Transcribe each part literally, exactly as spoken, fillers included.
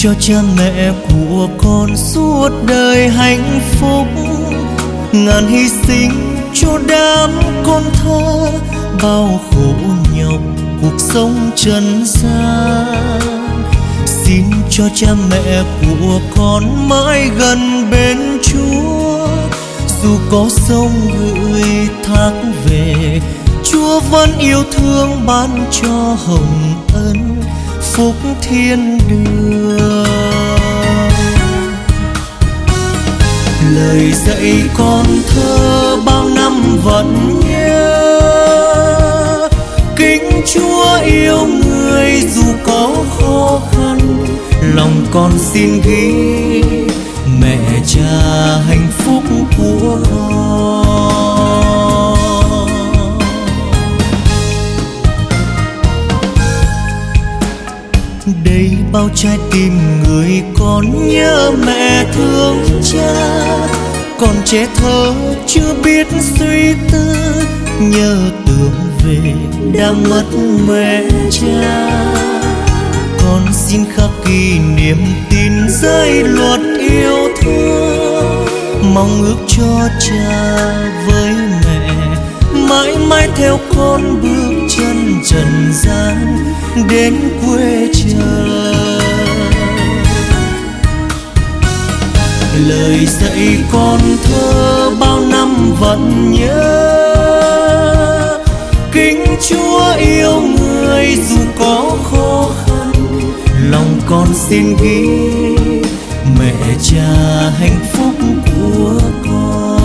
cho cha mẹ của con suốt đời hạnh phúc, ngàn hy sinh cho đám con thơ, bao khổ nhọc cuộc sống trần gian. Xin cho cha mẹ của con mãi gần bên Chúa, dù có sông gửi thác về, Chúa vẫn yêu thương ban cho hồng ân phúc thiên đường. Lời dạy con thơ bao năm vẫn nhớ, kính Chúa yêu người dù có khó khăn, lòng con xin ghi mẹ cha hạnh phúc của con. Đây bao trái tim người con nhớ mẹ thương cha, còn trẻ thơ chưa biết suy tư, nhớ tưởng về đã mất mẹ cha. Con xin khắc ghi niềm tin giới luật yêu thương, mong ước cho cha với mẹ mãi mãi theo con bước chân trần gian đến quê trời. Lời dạy con thơ bao năm vẫn nhớ, kính Chúa yêu người dù có khó khăn, lòng con xin ghi mẹ cha hạnh phúc của con.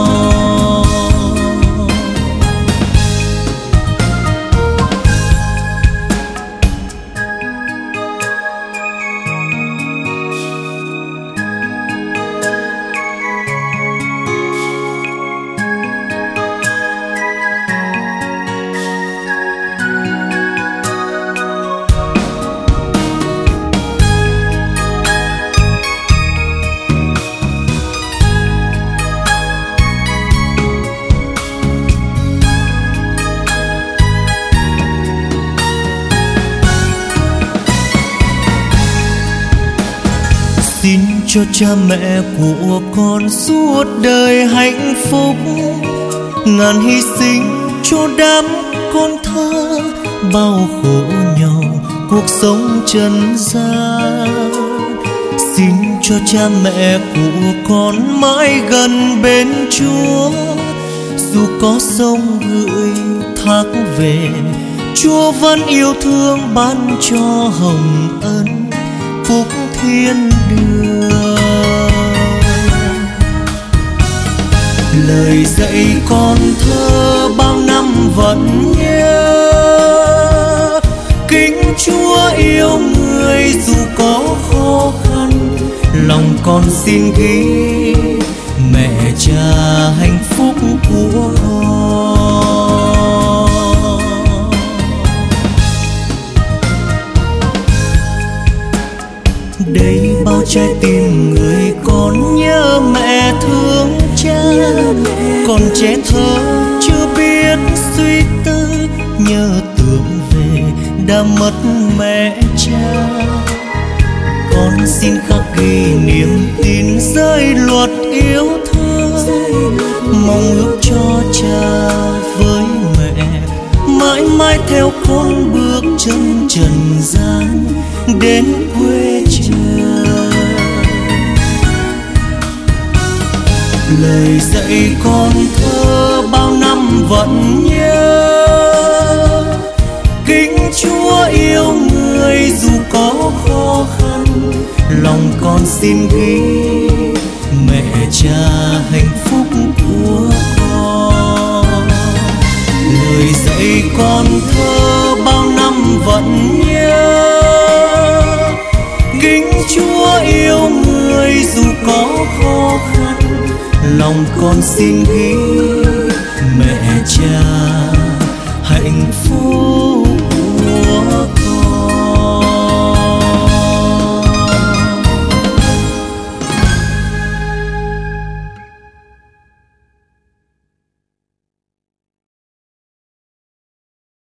Xin cho cha mẹ của con suốt đời hạnh phúc, ngàn hy sinh cho đám con thơ, bao khổ nhau cuộc sống trần gian. Xin cho cha mẹ của con mãi gần bên Chúa, dù có sông gửi thác về, Chúa vẫn yêu thương ban cho hồng ân phúc thiên đường. Lời dạy con thơ bao năm vẫn nhớ, kính Chúa yêu người dù có khó khăn, lòng con xin ghi mẹ cha hạnh phúc của con. Đây bao trái tim người con nhớ mẹ thương cha, còn trẻ thơ chưa biết suy tư, nhớ tưởng về đã mất mẹ cha. Con xin khắc ghi niềm tin giới luật yêu thương, mong ước cho cha với mẹ mãi mãi theo con bước chân trần gian đến quê trời. Lời dạy con thơ bao năm vẫn nhớ, kính Chúa yêu người dù có khó khăn, lòng con xin ghi mẹ cha hạnh phúc của con. Lời dạy con thơ bao năm vẫn nhớ, kính Chúa yêu người dù có khó khăn, lòng con xin ghi mẹ cha hạnh phúc.